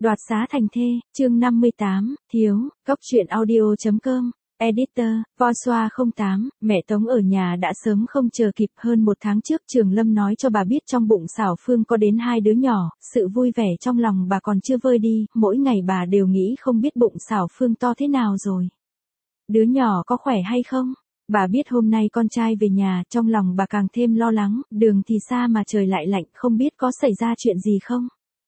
Đoạt xá thành thê, chương 58, thiếu, góc truyện audio.com, editor, Voiceover 08, mẹ Tống ở nhà đã sớm không chờ kịp. Hơn một tháng trước Trường Lâm nói cho bà biết trong bụng Xảo Phương có đến 2 đứa nhỏ, sự vui vẻ trong lòng bà còn chưa vơi đi, mỗi ngày bà đều nghĩ không biết bụng Xảo Phương to thế nào rồi. Đứa nhỏ có khỏe hay không? Bà biết hôm nay con trai về nhà, trong lòng bà càng thêm lo lắng, đường thì xa mà trời lại lạnh, không biết có xảy ra chuyện gì không?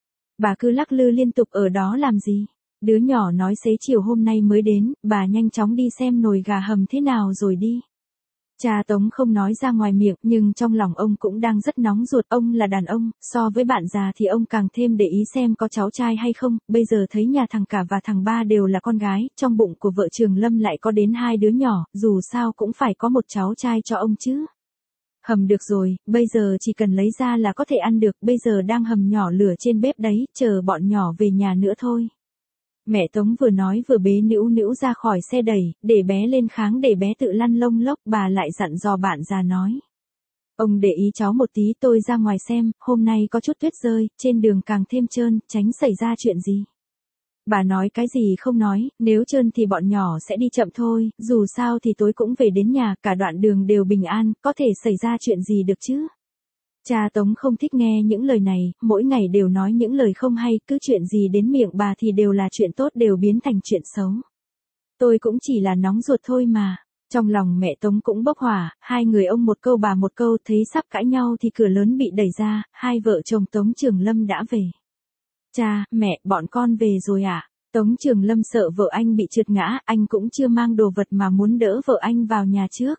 Bà cứ lắc lư liên tục ở đó làm gì? Đứa nhỏ nói xế chiều hôm nay mới đến, bà nhanh chóng đi xem nồi gà hầm thế nào rồi đi. Cha Tống không nói ra ngoài miệng, nhưng trong lòng ông cũng đang rất nóng ruột. Ông là đàn ông, so với bạn già thì ông càng thêm để ý xem có cháu trai hay không. Bây giờ thấy nhà thằng cả và thằng ba đều là con gái, trong bụng của vợ Trường Lâm lại có đến 2 đứa nhỏ, dù sao cũng phải có một cháu trai cho ông chứ. Hầm được rồi, bây giờ chỉ cần lấy ra là có thể ăn được, bây giờ đang hầm nhỏ lửa trên bếp đấy, chờ bọn nhỏ về nhà nữa thôi. Mẹ Tống vừa nói vừa bế Nữu Nữu ra khỏi xe đẩy, để bé lên kháng để bé tự lăn lông lốc. Bà lại dặn dò bạn già nói. Ông để ý cháu một tí, tôi ra ngoài xem, hôm nay có chút tuyết rơi, trên đường càng thêm trơn, tránh xảy ra chuyện gì. Bà nói cái gì không nói, nếu trơn thì bọn nhỏ sẽ đi chậm thôi, dù sao thì tối cũng về đến nhà, cả đoạn đường đều bình an, có thể xảy ra chuyện gì được chứ. Cha Tống không thích nghe những lời này, mỗi ngày đều nói những lời không hay, cứ chuyện gì đến miệng bà thì đều là chuyện tốt, đều biến thành chuyện xấu. Tôi cũng chỉ là nóng ruột thôi mà. Trong lòng mẹ Tống cũng bốc hỏa, hai người ông một câu bà một câu, thấy sắp cãi nhau thì cửa lớn bị đẩy ra, hai vợ chồng Tống Trường Lâm đã về. Cha, mẹ, bọn con về rồi à? Tống Trường Lâm sợ vợ anh bị trượt ngã, anh cũng chưa mang đồ vật mà muốn đỡ vợ anh vào nhà trước.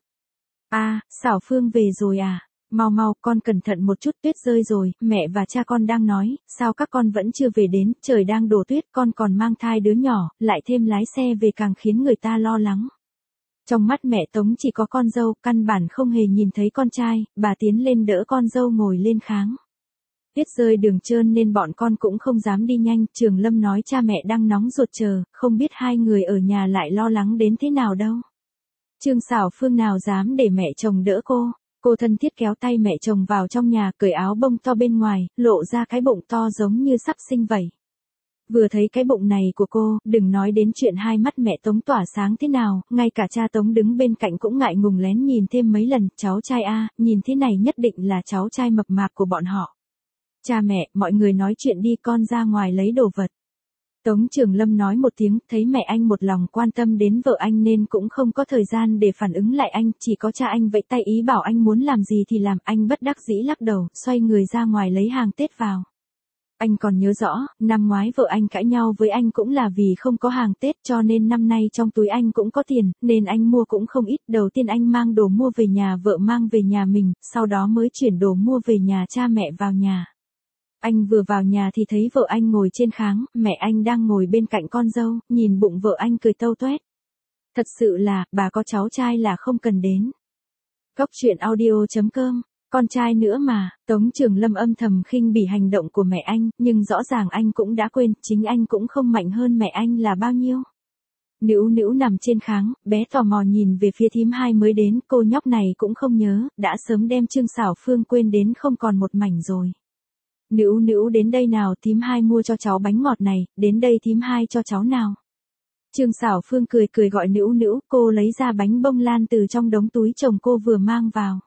À, Xảo Phương về rồi à? Mau mau, con cẩn thận một chút, tuyết rơi rồi, mẹ và cha con đang nói, sao các con vẫn chưa về đến, trời đang đổ tuyết, con còn mang thai đứa nhỏ, lại thêm lái xe về càng khiến người ta lo lắng. Trong mắt mẹ Tống chỉ có con dâu, căn bản không hề nhìn thấy con trai, bà tiến lên đỡ con dâu ngồi lên kháng. Tuyết rơi đường trơn nên bọn con cũng không dám đi nhanh, Trường Lâm nói cha mẹ đang nóng ruột chờ, không biết hai người ở nhà lại lo lắng đến thế nào đâu. Trương Xảo Phương nào dám để mẹ chồng đỡ cô thân thiết kéo tay mẹ chồng vào trong nhà, cởi áo bông to bên ngoài, lộ ra cái bụng to giống như sắp sinh vậy. Vừa thấy cái bụng này của cô, đừng nói đến chuyện hai mắt mẹ Tống tỏa sáng thế nào, ngay cả cha Tống đứng bên cạnh cũng ngại ngùng lén nhìn thêm mấy lần, cháu trai a, nhìn thế này nhất định là cháu trai mập mạp của bọn họ. Cha mẹ, mọi người nói chuyện đi, con ra ngoài lấy đồ vật. Tống Trường Lâm nói một tiếng, thấy mẹ anh một lòng quan tâm đến vợ anh nên cũng không có thời gian để phản ứng lại anh, chỉ có cha anh vẫy tay ý bảo anh muốn làm gì thì làm, anh bất đắc dĩ lắc đầu, xoay người ra ngoài lấy hàng Tết vào. Anh còn nhớ rõ, năm ngoái vợ anh cãi nhau với anh cũng là vì không có hàng Tết, cho nên năm nay trong túi anh cũng có tiền, nên anh mua cũng không ít. Đầu tiên anh mang đồ mua về nhà vợ mang về nhà mình, sau đó mới chuyển đồ mua về nhà cha mẹ vào nhà. Anh vừa vào nhà thì thấy vợ anh ngồi trên kháng, mẹ anh đang ngồi bên cạnh con dâu, nhìn bụng vợ anh cười tâu toét. Thật sự là, bà có cháu trai là không cần đến. Góc truyện audio.com, con trai nữa mà. Tống Trường Lâm âm thầm khinh bỉ hành động của mẹ anh, nhưng rõ ràng anh cũng đã quên, chính anh cũng không mạnh hơn mẹ anh là bao nhiêu. Nữu Nữu nằm trên kháng, bé tò mò nhìn về phía thím hai mới đến, cô nhóc này cũng không nhớ, đã sớm đem Trương Xảo Phương quên đến không còn một mảnh rồi. Nữu Nữu đến đây nào, thím hai mua cho cháu bánh ngọt này, đến đây thím hai cho cháu nào. Trương Xảo Phương cười cười gọi Nữu Nữu, cô lấy ra bánh bông lan từ trong đống túi chồng cô vừa mang vào.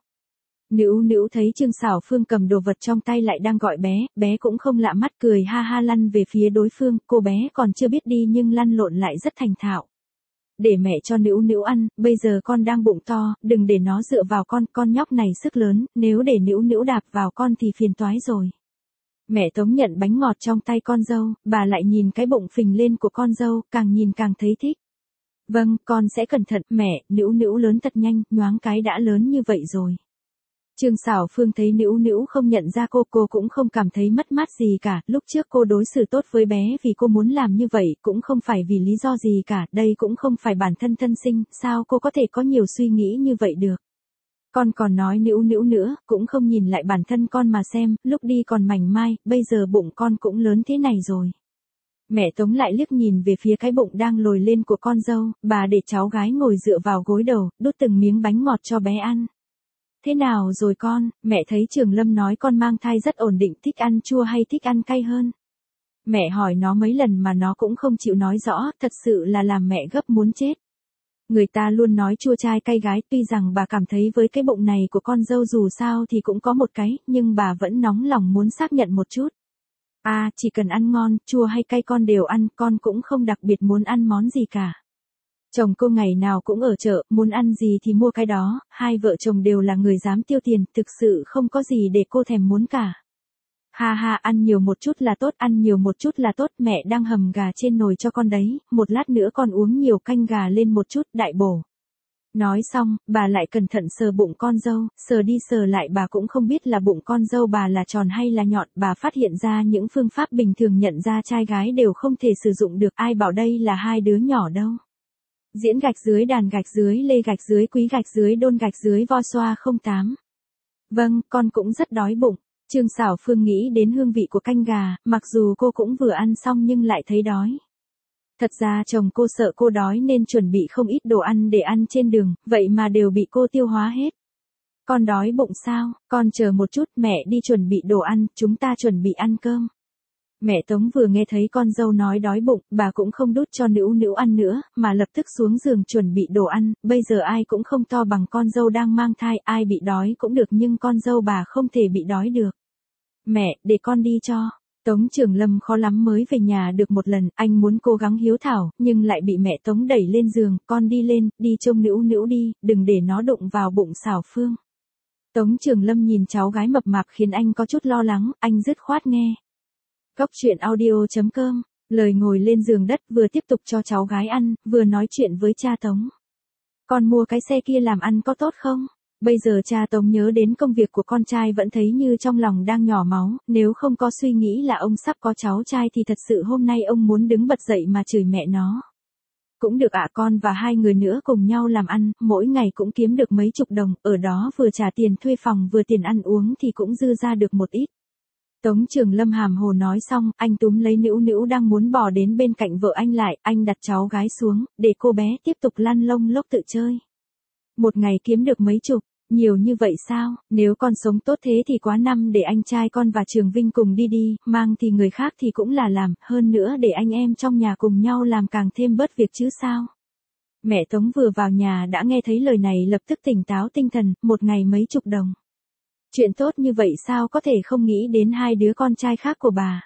Nữu Nữu thấy Trương Xảo Phương cầm đồ vật trong tay lại đang gọi bé, bé cũng không lạ mắt cười ha ha lăn về phía đối phương, cô bé còn chưa biết đi nhưng lăn lộn lại rất thành thạo. Để mẹ cho Nữu Nữu ăn, bây giờ con đang bụng to, đừng để nó dựa vào con nhóc này sức lớn, nếu để Nữu Nữu đạp vào con thì phiền toái rồi. Mẹ Tống nhận bánh ngọt trong tay con dâu, bà lại nhìn cái bụng phình lên của con dâu, càng nhìn càng thấy thích. Vâng, con sẽ cẩn thận, mẹ, Nữu Nữu lớn thật nhanh, nhoáng cái đã lớn như vậy rồi. Trương Xảo Phương thấy Nữu Nữu không nhận ra cô cũng không cảm thấy mất mát gì cả, lúc trước cô đối xử tốt với bé vì cô muốn làm như vậy, cũng không phải vì lý do gì cả, đây cũng không phải bản thân thân sinh, sao cô có thể có nhiều suy nghĩ như vậy được. Con còn nói Nữu Nữu nữa, cũng không nhìn lại bản thân con mà xem, lúc đi còn mảnh mai, bây giờ bụng con cũng lớn thế này rồi. Mẹ Tống lại liếc nhìn về phía cái bụng đang lồi lên của con dâu, bà để cháu gái ngồi dựa vào gối đầu, đút từng miếng bánh ngọt cho bé ăn. Thế nào rồi con, mẹ thấy Trường Lâm nói con mang thai rất ổn định, thích ăn chua hay thích ăn cay hơn? Mẹ hỏi nó mấy lần mà nó cũng không chịu nói rõ, thật sự là làm mẹ gấp muốn chết. Người ta luôn nói chua trai cay gái, tuy rằng bà cảm thấy với cái bụng này của con dâu dù sao thì cũng có một cái, nhưng bà vẫn nóng lòng muốn xác nhận một chút. À, chỉ cần ăn ngon, chua hay cay con đều ăn, con cũng không đặc biệt muốn ăn món gì cả. Chồng cô ngày nào cũng ở chợ, muốn ăn gì thì mua cái đó, hai vợ chồng đều là người dám tiêu tiền, thực sự không có gì để cô thèm muốn cả. Ha ha, ăn nhiều một chút là tốt, ăn nhiều một chút là tốt, mẹ đang hầm gà trên nồi cho con đấy, một lát nữa con uống nhiều canh gà lên một chút, đại bổ. Nói xong, bà lại cẩn thận sờ bụng con dâu, sờ đi sờ lại bà cũng không biết là bụng con dâu bà là tròn hay là nhọn, bà phát hiện ra những phương pháp bình thường nhận ra trai gái đều không thể sử dụng được, ai bảo đây là hai đứa nhỏ đâu. Diễn gạch dưới đàn gạch dưới lê gạch dưới quý gạch dưới đôn gạch dưới voi xoa 08. Vâng, con cũng rất đói bụng. Trương Sảo Phương nghĩ đến hương vị của canh gà, mặc dù cô cũng vừa ăn xong nhưng lại thấy đói. Thật ra chồng cô sợ cô đói nên chuẩn bị không ít đồ ăn để ăn trên đường, vậy mà đều bị cô tiêu hóa hết. Con đói bụng sao, con chờ một chút, mẹ đi chuẩn bị đồ ăn, chúng ta chuẩn bị ăn cơm. Mẹ Tống vừa nghe thấy con dâu nói đói bụng, bà cũng không đút cho Nữu Nữu ăn nữa, mà lập tức xuống giường chuẩn bị đồ ăn, bây giờ ai cũng không to bằng con dâu đang mang thai, ai bị đói cũng được nhưng con dâu bà không thể bị đói được. Mẹ, để con đi cho. Tống Trường Lâm khó lắm mới về nhà được một lần, anh muốn cố gắng hiếu thảo, nhưng lại bị mẹ Tống đẩy lên giường, con đi lên, đi trông Nữu Nữu đi, đừng để nó đụng vào bụng Sảo Phương. Tống Trường Lâm nhìn cháu gái mập mạp khiến anh có chút lo lắng, anh dứt khoát nghe. Cóc truyện audio.com, lời ngồi lên giường đất vừa tiếp tục cho cháu gái ăn, vừa nói chuyện với cha Tống. Con mua cái xe kia làm ăn có tốt không? Bây giờ cha Tống nhớ đến công việc của con trai vẫn thấy như trong lòng đang nhỏ máu, nếu không có suy nghĩ là ông sắp có cháu trai thì thật sự hôm nay ông muốn đứng bật dậy mà chửi mẹ nó. Cũng được ạ, con và hai người nữa cùng nhau làm ăn, mỗi ngày cũng kiếm được mấy chục đồng, ở đó vừa trả tiền thuê phòng vừa tiền ăn uống thì cũng dư ra được một ít. Tống Trường Lâm hàm hồ nói xong, anh túm lấy Nữu Nữu đang muốn bò đến bên cạnh vợ anh lại, anh đặt cháu gái xuống, để cô bé tiếp tục lăn lông lốc tự chơi. Một ngày kiếm được mấy chục, nhiều như vậy sao, nếu con sống tốt thế thì quá năm để anh trai con và Trường Vinh cùng đi đi, mang thì người khác thì cũng là làm, hơn nữa để anh em trong nhà cùng nhau làm càng thêm bớt việc chứ sao. Mẹ Tống vừa vào nhà đã nghe thấy lời này lập tức tỉnh táo tinh thần, một ngày mấy chục đồng. Chuyện tốt như vậy sao có thể không nghĩ đến hai đứa con trai khác của bà.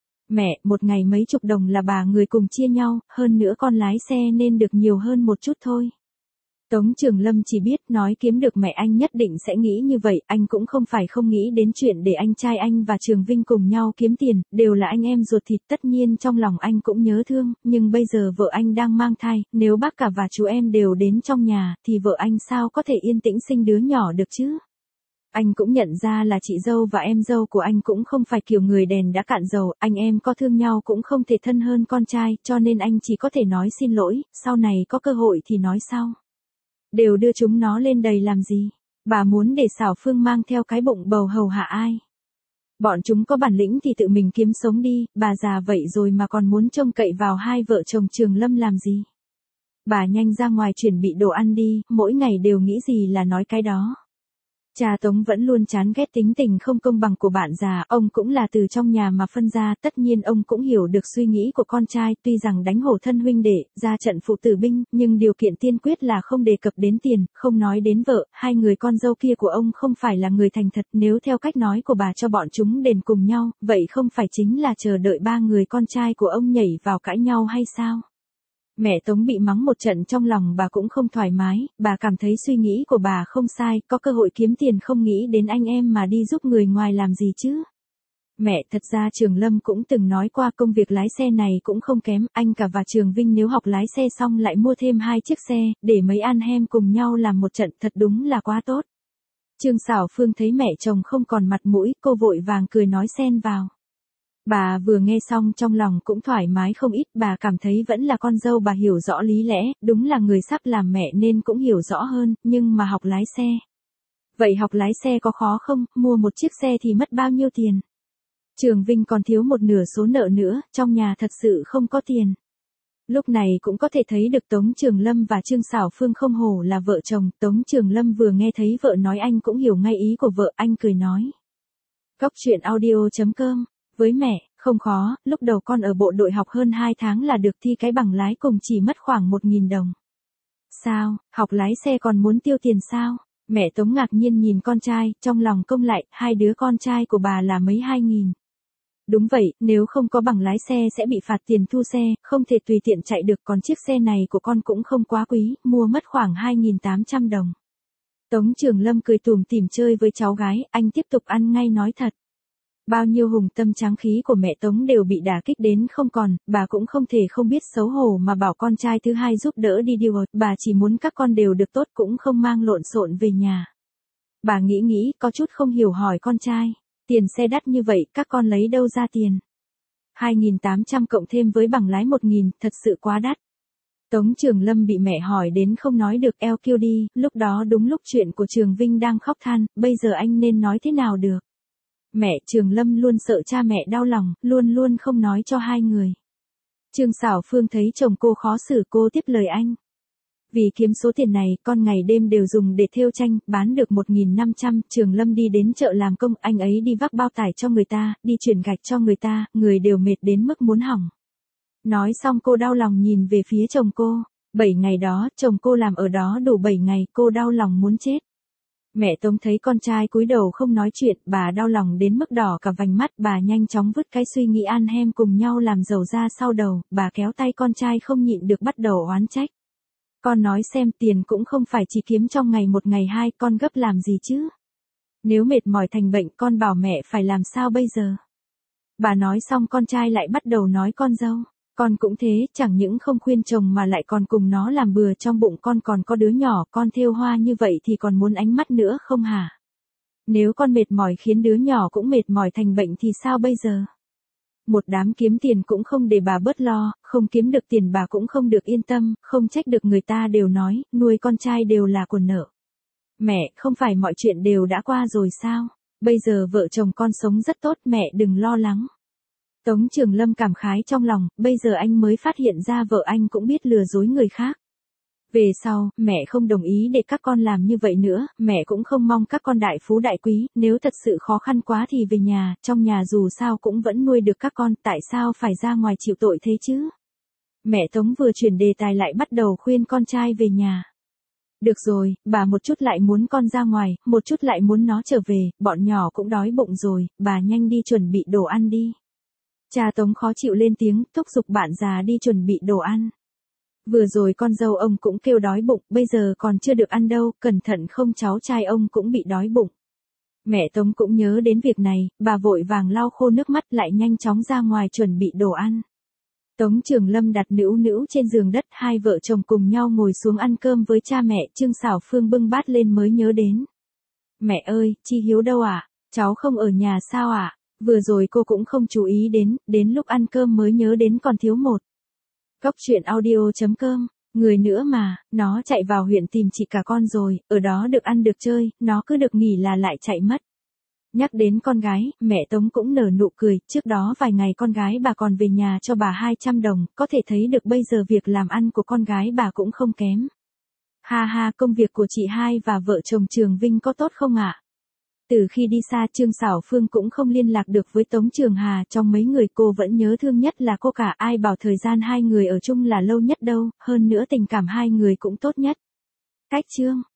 Mẹ, một ngày mấy chục đồng là bà người cùng chia nhau, hơn nữa con lái xe nên được nhiều hơn một chút thôi. Tống Trường Lâm chỉ biết nói kiếm được mẹ anh nhất định sẽ nghĩ như vậy, anh cũng không phải không nghĩ đến chuyện để anh trai anh và Trường Vinh cùng nhau kiếm tiền, đều là anh em ruột thịt, tất nhiên trong lòng anh cũng nhớ thương, nhưng bây giờ vợ anh đang mang thai, nếu bác cả và chú em đều đến trong nhà, thì vợ anh sao có thể yên tĩnh sinh đứa nhỏ được chứ? Anh cũng nhận ra là chị dâu và em dâu của anh cũng không phải kiểu người đèn đã cạn dầu, anh em có thương nhau cũng không thể thân hơn con trai, cho nên anh chỉ có thể nói xin lỗi, sau này có cơ hội thì nói sau. Đều đưa chúng nó lên đầy làm gì? Bà muốn để Sảo Phương mang theo cái bụng bầu hầu hạ ai? Bọn chúng có bản lĩnh thì tự mình kiếm sống đi, bà già vậy rồi mà còn muốn trông cậy vào hai vợ chồng Trường Lâm làm gì? Bà nhanh ra ngoài chuẩn bị đồ ăn đi, mỗi ngày đều nghĩ gì là nói cái đó. Cha Tống vẫn luôn chán ghét tính tình không công bằng của bạn già, ông cũng là từ trong nhà mà phân ra, tất nhiên ông cũng hiểu được suy nghĩ của con trai, tuy rằng đánh hổ thân huynh đệ, ra trận phụ tử binh, nhưng điều kiện tiên quyết là không đề cập đến tiền, không nói đến vợ, hai người con dâu kia của ông không phải là người thành thật, nếu theo cách nói của bà cho bọn chúng đền cùng nhau, vậy không phải chính là chờ đợi ba người con trai của ông nhảy vào cãi nhau hay sao? Mẹ Tống bị mắng một trận trong lòng bà cũng không thoải mái, bà cảm thấy suy nghĩ của bà không sai, có cơ hội kiếm tiền không nghĩ đến anh em mà đi giúp người ngoài làm gì chứ. Mẹ, thật ra Trường Lâm cũng từng nói qua công việc lái xe này cũng không kém, anh cả và Trường Vinh nếu học lái xe xong lại mua thêm 2 chiếc xe, để mấy anh em cùng nhau làm một trận, thật đúng là quá tốt. Trương Sảo Phương thấy mẹ chồng không còn mặt mũi, cô vội vàng cười nói xen vào. Bà vừa nghe xong trong lòng cũng thoải mái không ít, bà cảm thấy vẫn là con dâu bà hiểu rõ lý lẽ, đúng là người sắp làm mẹ nên cũng hiểu rõ hơn, nhưng mà học lái xe. Vậy học lái xe có khó không, mua một chiếc xe thì mất bao nhiêu tiền? Trường Vinh còn thiếu một nửa số nợ nữa, trong nhà thật sự không có tiền. Lúc này cũng có thể thấy được Tống Trường Lâm và Trương Sảo Phương không hổ là vợ chồng, Tống Trường Lâm vừa nghe thấy vợ nói anh cũng hiểu ngay ý của vợ, anh cười nói. Cóc truyện audio.com, với mẹ, không Không khó, lúc đầu con ở bộ đội học hơn 2 tháng là được thi cái bằng lái cùng chỉ mất khoảng 1.000 đồng. Sao, học lái xe còn muốn tiêu tiền sao? Mẹ Tống ngạc nhiên nhìn con trai, trong lòng công lại, hai đứa con trai của bà là mấy 2.000. Đúng vậy, nếu không có bằng lái xe sẽ bị phạt tiền thu xe, không thể tùy tiện chạy được, còn chiếc xe này của con cũng không quá quý, mua mất khoảng 2.800 đồng. Tống Trường Lâm cười tủm tỉm chơi với cháu gái, anh tiếp tục ăn ngay nói thật. Bao nhiêu hùng tâm tráng khí của mẹ Tống đều bị đả kích đến không còn, bà cũng không thể không biết xấu hổ mà bảo con trai thứ hai giúp đỡ đi điều, bà chỉ muốn các con đều được tốt cũng không mang lộn xộn về nhà. Bà nghĩ có chút không hiểu hỏi con trai, tiền xe đắt như vậy các con lấy đâu ra tiền? 2.800 cộng thêm với bằng lái 1.000, thật sự quá đắt. Tống Trường Lâm bị mẹ hỏi đến không nói được eo kêu đi, lúc đó đúng lúc chuyện của Trường Vinh đang khóc than, bây giờ anh nên nói thế nào được? Mẹ Trường Lâm luôn sợ cha mẹ đau lòng, luôn không nói cho hai người. Trương Sảo Phương thấy chồng cô khó xử, cô tiếp lời anh. Vì kiếm số tiền này, con ngày đêm đều dùng để thêu tranh, bán được 1.500, Trường Lâm đi đến chợ làm công, anh ấy đi vác bao tải cho người ta, đi chuyển gạch cho người ta, người đều mệt đến mức muốn hỏng. Nói xong cô đau lòng nhìn về phía chồng cô, 7 ngày đó, chồng cô làm ở đó đủ 7 ngày, cô đau lòng muốn chết. Mẹ Tống thấy con trai cúi đầu không nói chuyện, bà đau lòng đến mức đỏ cả vành mắt, bà nhanh chóng vứt cái suy nghĩ ăn hem cùng nhau làm dầu ra sau đầu, bà kéo tay con trai không nhịn được bắt đầu oán trách. Con nói xem, tiền cũng không phải chỉ kiếm trong ngày một ngày hai, con gấp làm gì chứ? Nếu mệt mỏi thành bệnh, con bảo mẹ phải làm sao bây giờ? Bà nói xong con trai lại bắt đầu nói con dâu. Con cũng thế, chẳng những không khuyên chồng mà lại còn cùng nó làm bừa, trong bụng con còn có đứa nhỏ, con thêu hoa như vậy thì còn muốn ánh mắt nữa không hả? Nếu con mệt mỏi khiến đứa nhỏ cũng mệt mỏi thành bệnh thì sao bây giờ? Một đám kiếm tiền cũng không để bà bớt lo, không kiếm được tiền bà cũng không được yên tâm, không trách được người ta đều nói, nuôi con trai đều là của nợ. Mẹ, không phải mọi chuyện đều đã qua rồi sao? Bây giờ vợ chồng con sống rất tốt, mẹ đừng lo lắng. Tống Trường Lâm cảm khái trong lòng, bây giờ anh mới phát hiện ra vợ anh cũng biết lừa dối người khác. Về sau, mẹ không đồng ý để các con làm như vậy nữa, mẹ cũng không mong các con đại phú đại quý, nếu thật sự khó khăn quá thì về nhà, trong nhà dù sao cũng vẫn nuôi được các con, tại sao phải ra ngoài chịu tội thế chứ? Mẹ Tống vừa chuyển đề tài lại bắt đầu khuyên con trai về nhà. Được rồi, bà một chút lại muốn con ra ngoài, một chút lại muốn nó trở về, bọn nhỏ cũng đói bụng rồi, bà nhanh đi chuẩn bị đồ ăn đi. Cha Tống khó chịu lên tiếng, thúc giục bạn già đi chuẩn bị đồ ăn. Vừa rồi con dâu ông cũng kêu đói bụng, bây giờ còn chưa được ăn đâu, cẩn thận không cháu trai ông cũng bị đói bụng. Mẹ Tống cũng nhớ đến việc này, bà vội vàng lau khô nước mắt lại nhanh chóng ra ngoài chuẩn bị đồ ăn. Tống Trường Lâm đặt nữu nữu trên giường đất, hai vợ chồng cùng nhau ngồi xuống ăn cơm với cha mẹ, Trương Sảo Phương bưng bát lên mới nhớ đến. Mẹ ơi, Chi Hiếu đâu ạ? Cháu không ở nhà sao ạ? Vừa rồi cô cũng không chú ý đến lúc ăn cơm mới nhớ đến còn thiếu một. Góc truyện audio.com, người nữa mà, nó chạy vào huyện tìm chị cả con rồi, ở đó được ăn được chơi, nó cứ được nghỉ là lại chạy mất. Nhắc đến con gái, mẹ Tống cũng nở nụ cười, trước đó vài ngày con gái bà còn về nhà cho bà 200 đồng, có thể thấy được bây giờ việc làm ăn của con gái bà cũng không kém. Ha ha, công việc của chị hai và vợ chồng Trường Vinh có tốt không ạ? Từ khi đi xa Trương Sảo Phương cũng không liên lạc được với Tống Trường Hà, trong mấy người cô vẫn nhớ thương nhất là cô cả, ai bảo thời gian hai người ở chung là lâu nhất đâu, hơn nữa tình cảm hai người cũng tốt nhất. Cách chương